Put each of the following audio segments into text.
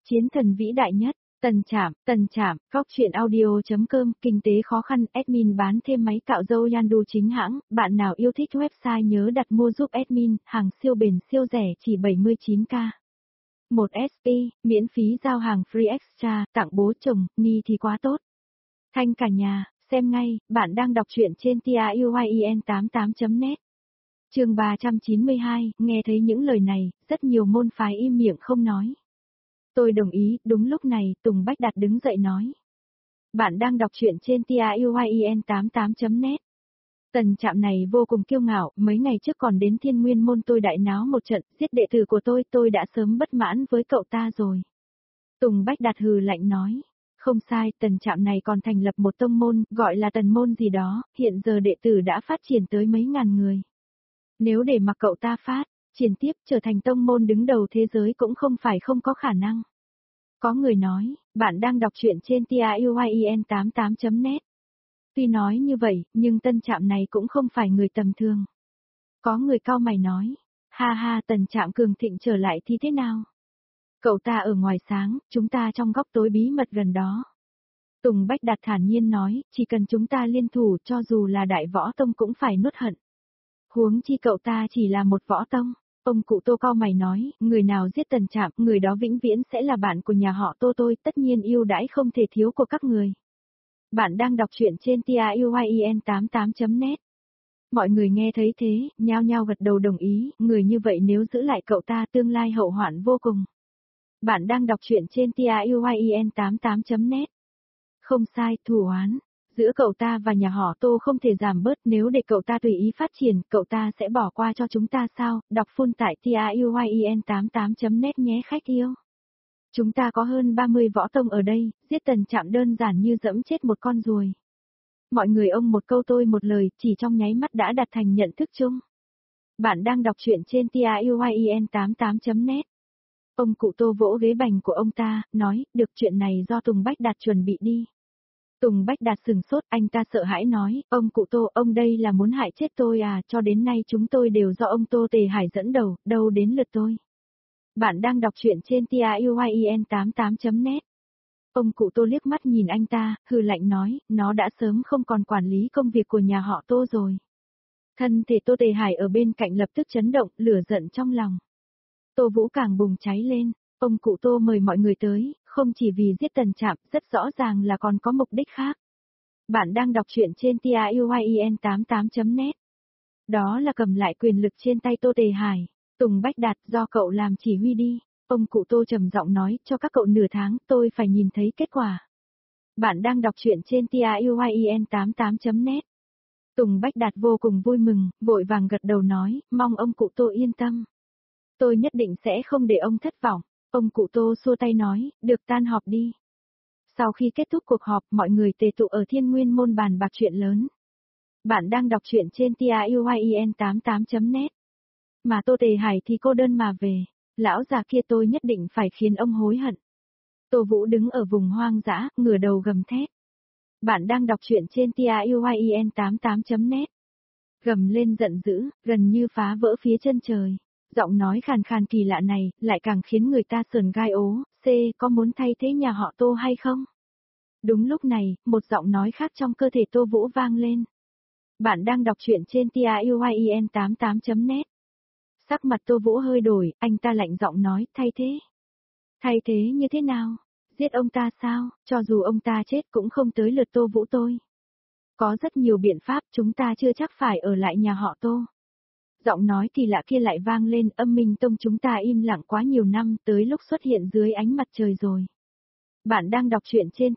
Chiến thần vĩ đại nhất, Tần Trạm, Góc truyện audio.com, kinh tế khó khăn, admin bán thêm máy cạo râu Yandu chính hãng, bạn nào yêu thích website nhớ đặt mua giúp admin, hàng siêu bền siêu rẻ chỉ 79k. 1 SP, miễn phí giao hàng free extra, tặng bố chồng, ni thì quá tốt. Thanh cả nhà, xem ngay, bạn đang đọc truyện trên TIUYEN88.net. Chương 392, nghe thấy những lời này, rất nhiều môn phái im miệng không nói. Tôi đồng ý, đúng lúc này, Tùng Bách Đạt đứng dậy nói. Bạn đang đọc truyện trên TIUYEN88.net. Tần Trạm này vô cùng kiêu ngạo, mấy ngày trước còn đến Thiên Nguyên môn tôi đại náo một trận, giết đệ tử của tôi đã sớm bất mãn với cậu ta rồi. Tùng Bách Đạt hừ lạnh nói. Không sai, Tần Trạm này còn thành lập một tông môn, gọi là Tần môn gì đó, hiện giờ đệ tử đã phát triển tới mấy ngàn người. Nếu để mặc cậu ta phát triển tiếp trở thành tông môn đứng đầu thế giới cũng không phải không có khả năng. Có người nói, bạn đang đọc truyện trên TIUYEN88.net. Tuy nói như vậy, nhưng Tân Trạm này cũng không phải người tầm thường. Có người cau mày nói, ha ha, Tần Trạm cường thịnh trở lại thì thế nào? Cậu ta ở ngoài sáng, chúng ta trong góc tối bí mật gần đó. Tùng Bách Đạt thản nhiên nói, chỉ cần chúng ta liên thủ cho dù là đại võ tông cũng phải nuốt hận. Huống chi cậu ta chỉ là một võ tông. Ông cụ Tô cau mày nói, người nào giết Tần Trạm, người đó vĩnh viễn sẽ là bạn của nhà họ Tô tôi, tất nhiên ưu đãi không thể thiếu của các người. Bạn đang đọc truyện trên TIUYEN88.net. Mọi người nghe thấy thế, nhao nhao gật đầu đồng ý, người như vậy nếu giữ lại cậu ta tương lai hậu hoạn vô cùng. Bạn đang đọc truyện trên TIUYEN88.net. Không sai, thù oán giữa cậu ta và nhà họ Tô không thể giảm bớt, nếu để cậu ta tùy ý phát triển, cậu ta sẽ bỏ qua cho chúng ta sao? Đọc full tại TIUYEN88.net nhé khách yêu. Chúng ta có hơn 30 võ tông ở đây, giết Tần Trạm đơn giản như dẫm chết một con ruồi. Mọi người ông một câu tôi một lời, chỉ trong nháy mắt đã đạt thành nhận thức chung. Bạn đang đọc truyện trên TIUYEN88.net. Ông cụ Tô vỗ ghế bành của ông ta, nói, được, chuyện này do Tùng Bách Đạt chuẩn bị đi. Tùng Bách Đạt sừng sốt, anh ta sợ hãi nói, ông cụ Tô, ông đây là muốn hại chết tôi à, cho đến nay chúng tôi đều do ông Tô Tề Hải dẫn đầu, đâu đến lượt tôi. Bạn đang đọc truyện trên TIUYEN88.net. Ông cụ Tô liếc mắt nhìn anh ta, hừ lạnh nói, nó đã sớm không còn quản lý công việc của nhà họ Tô rồi. Thân thể Tô Tề Hải ở bên cạnh lập tức chấn động, lửa giận trong lòng. Tô Vũ càng bùng cháy lên, ông cụ Tô mời mọi người tới, không chỉ vì giết Tần Trạm, rất rõ ràng là còn có mục đích khác. Bạn đang đọc truyện trên TIUYEN88.net. Đó là cầm lại quyền lực trên tay Tô Tề Hải. Tùng Bách Đạt, do cậu làm chỉ huy đi. Ông cụ Tô trầm giọng nói, cho các cậu nửa tháng, tôi phải nhìn thấy kết quả. Bạn đang đọc truyện trên TIUYEN88.net. Tùng Bách Đạt vô cùng vui mừng, vội vàng gật đầu nói, mong ông cụ Tô yên tâm. Tôi nhất định sẽ không để ông thất vọng. Ông cụ Tô xua tay nói, được, tan họp đi. Sau khi kết thúc cuộc họp, mọi người tề tụ ở Thiên Nguyên môn bàn bạc chuyện lớn. Bạn đang đọc truyện trên TIUYEN88.net. Mà Tô Tề Hải thì cô đơn mà về. Lão già kia tôi nhất định phải khiến ông hối hận. Tô Vũ đứng ở vùng hoang dã, ngửa đầu gầm thét. Bạn đang đọc truyện trên TIUYEN88.net. Gầm lên giận dữ, gần như phá vỡ phía chân trời. Giọng nói khàn khàn kỳ lạ này, lại càng khiến người ta sờn gai ố, có muốn thay thế nhà họ Tô hay không? Đúng lúc này, một giọng nói khác trong cơ thể Tô Vũ vang lên. Bạn đang đọc truyện trên TIUYEN88.net. Sắc mặt Tô Vũ hơi đổi, anh ta lạnh giọng nói, thay thế. Thay thế như thế nào? Giết ông ta sao? Cho dù ông ta chết cũng không tới lượt Tô Vũ tôi. Có rất nhiều biện pháp, chúng ta chưa chắc phải ở lại nhà họ Tô. Giọng nói kỳ lạ kia lại vang lên, Âm Minh Tông chúng ta im lặng quá nhiều năm, tới lúc xuất hiện dưới ánh mặt trời rồi. Bạn đang đọc truyện trên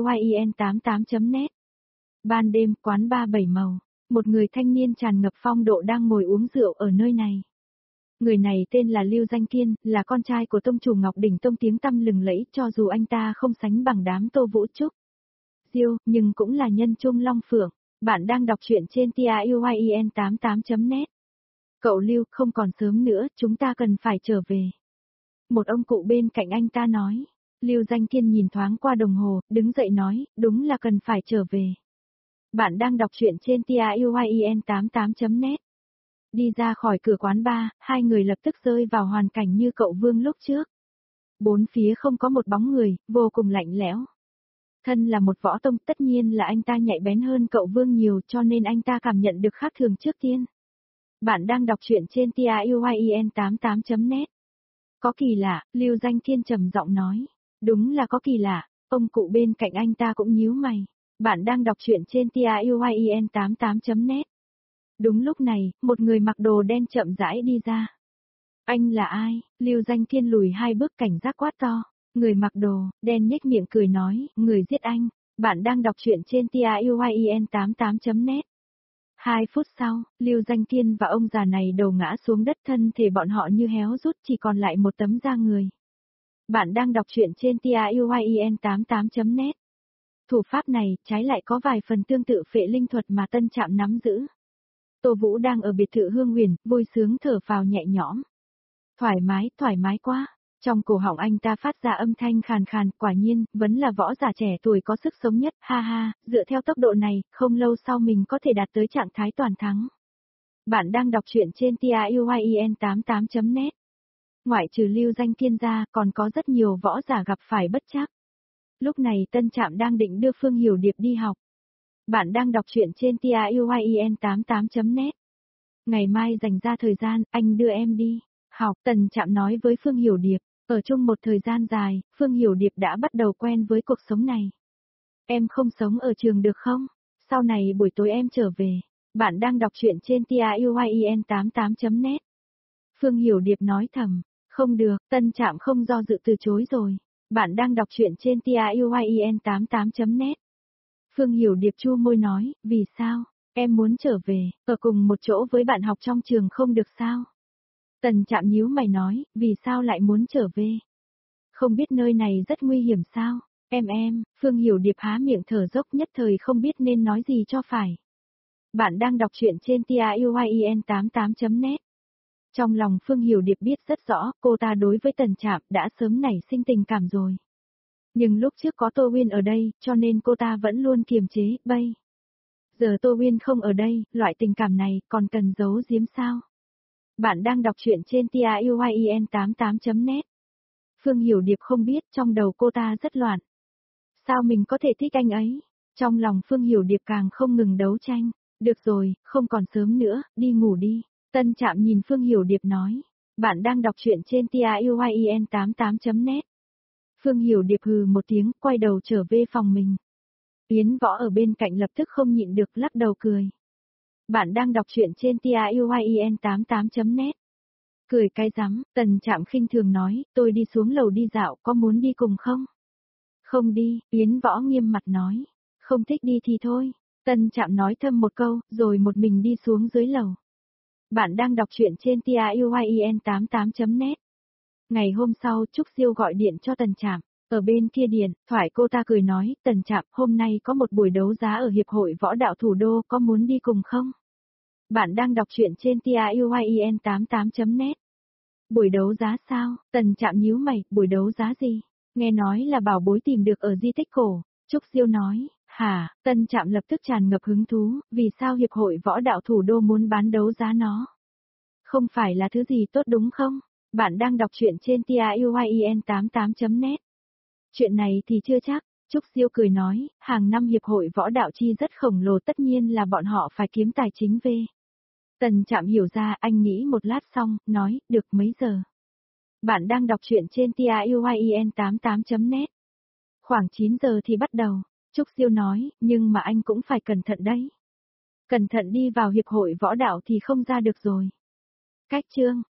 TIUYEN88.net. Ban đêm, quán bar bảy màu, một người thanh niên tràn ngập phong độ đang ngồi uống rượu ở nơi này. Người này tên là Lưu Danh Kiên, là con trai của tông chủ Ngọc Đỉnh Tông tiếng tăm lừng lẫy, cho dù anh ta không sánh bằng đám Tô Vũ Trúc Diêu, nhưng cũng là nhân trung long phượng. Bạn đang đọc truyện trên TIUYEN88.net. Cậu Lưu, không còn sớm nữa, chúng ta cần phải trở về. Một ông cụ bên cạnh anh ta nói. Lưu Danh Kiên nhìn thoáng qua đồng hồ, đứng dậy nói, đúng là cần phải trở về. Bạn đang đọc truyện trên TIUYEN88.net. Đi ra khỏi cửa quán bar, hai người lập tức rơi vào hoàn cảnh như cậu Vương lúc trước. Bốn phía không có một bóng người, vô cùng lạnh lẽo. Thân là một võ tông, tất nhiên là anh ta nhạy bén hơn cậu Vương nhiều, cho nên anh ta cảm nhận được khác thường trước tiên. Bạn đang đọc truyện trên TIUYEN88.net. Có kỳ lạ, Lưu Danh Thiên trầm giọng nói. Đúng là có kỳ lạ, ông cụ bên cạnh anh ta cũng nhíu mày. Bạn đang đọc truyện trên TIUYEN88.net. Đúng lúc này, một người mặc đồ đen chậm rãi đi ra. Anh là ai? Lưu Danh Thiên lùi hai bước cảnh giác quát to. Người mặc đồ đen nhếch miệng cười nói, người giết anh. Bạn đang đọc truyện trên TIUYEN88.net. 2 phút sau, Lưu Danh Thiên và ông già này đầu ngã xuống đất, thân thể bọn họ như héo rút, chỉ còn lại một tấm da người. Bạn đang đọc truyện trên TIUYEN88.net. Thủ pháp này, trái lại có vài phần tương tự phệ linh thuật mà Tân Trạm nắm giữ. Tô Vũ đang ở biệt thự Hương Huyền, vui sướng thở phào nhẹ nhõm. Thoải mái quá. Trong cổ họng anh ta phát ra âm thanh khàn khàn, quả nhiên, vẫn là võ giả trẻ tuổi có sức sống nhất, ha ha, dựa theo tốc độ này, không lâu sau mình có thể đạt tới trạng thái toàn thắng. Bạn đang đọc truyện trên TIUYEN88.net. Ngoại trừ Lưu Danh Thiên ra, còn có rất nhiều võ giả gặp phải bất trắc. Lúc này Tân Trạm đang định đưa Phương Hiểu Điệp đi học. Bạn đang đọc truyện trên TIUYEN88.net. Ngày mai dành ra thời gian, anh đưa em đi học, Tân Trạm nói với Phương Hiểu Điệp. Ở chung một thời gian dài, Phương Hiểu Điệp đã bắt đầu quen với cuộc sống này. Em không sống ở trường được không? Sau này buổi tối em trở về. Bạn đang đọc truyện trên TIUYEN88.net. Phương Hiểu Điệp nói thầm. Không được, Tân Trạm không do dự từ chối rồi. Bạn đang đọc truyện trên TIUYEN88.net. Phương Hiểu Điệp chua môi nói, vì sao? Em muốn trở về, ở cùng một chỗ với bạn học trong trường không được sao? Tần Trạm nhíu mày nói, vì sao lại muốn trở về? Không biết nơi này rất nguy hiểm sao? Em, Phương Hiểu Điệp há miệng thở dốc nhất thời không biết nên nói gì cho phải. Bạn đang đọc truyện trên TIUYEN88.net. Trong lòng Phương Hiểu Điệp biết rất rõ, cô ta đối với Tần Trạm đã sớm nảy sinh tình cảm rồi. Nhưng lúc trước có Tô Uyên ở đây, cho nên cô ta vẫn luôn kiềm chế, bây. Giờ Tô Uyên không ở đây, loại tình cảm này còn cần giấu giếm sao? Bạn đang đọc truyện trên TIUYEN88.net. Phương Hiểu Điệp không biết, trong đầu cô ta rất loạn. Sao mình có thể thích anh ấy? Trong lòng Phương Hiểu Điệp càng không ngừng đấu tranh. Được rồi, không còn sớm nữa, đi ngủ đi. Tân Trạm nhìn Phương Hiểu Điệp nói. Bạn đang đọc truyện trên TIUYEN88.net. Phương Hiểu Điệp hừ một tiếng, quay đầu trở về phòng mình. Yến Võ ở bên cạnh lập tức không nhịn được lắc đầu cười. Bạn đang đọc truyện trên TIUYEN88.net. Cười cái rắm, Tần Trạm khinh thường nói, tôi đi xuống lầu đi dạo, có muốn đi cùng không? Không đi, Yến Võ nghiêm mặt nói. Không thích đi thì thôi. Tần Trạm nói thầm một câu, rồi một mình đi xuống dưới lầu. Bạn đang đọc truyện trên TIUYEN88.net. Ngày hôm sau, Trúc Diêu gọi điện cho Tần Trạm. Ở bên kia điện thoại cô ta cười nói, Tần Trạm, hôm nay có một buổi đấu giá ở Hiệp hội Võ đạo Thủ đô, có muốn đi cùng không? Bạn đang đọc truyện trên TIUYEN88.net. Buổi đấu giá sao? Tần Trạm nhíu mày, buổi đấu giá gì? Nghe nói là bảo bối tìm được ở di tích cổ. Trúc Diêu nói, hả? Tần Trạm lập tức tràn ngập hứng thú, vì sao Hiệp hội Võ đạo Thủ đô muốn bán đấu giá nó? Không phải là thứ gì tốt đúng không? Bạn đang đọc truyện trên TIUYEN88.net. Chuyện này thì chưa chắc. Trúc Diêu cười nói, hàng năm Hiệp hội Võ đạo chi rất khổng lồ, tất nhiên là bọn họ phải kiếm tài chính về. Tần Trạm hiểu ra, anh nghĩ một lát xong, nói, được mấy giờ? Bạn đang đọc truyện trên TIUYEN88.net. Khoảng 9 giờ thì bắt đầu. Trúc Diêu nói, nhưng mà anh cũng phải cẩn thận đấy. Cẩn thận đi vào Hiệp hội Võ đạo thì không ra được rồi. Cách chương.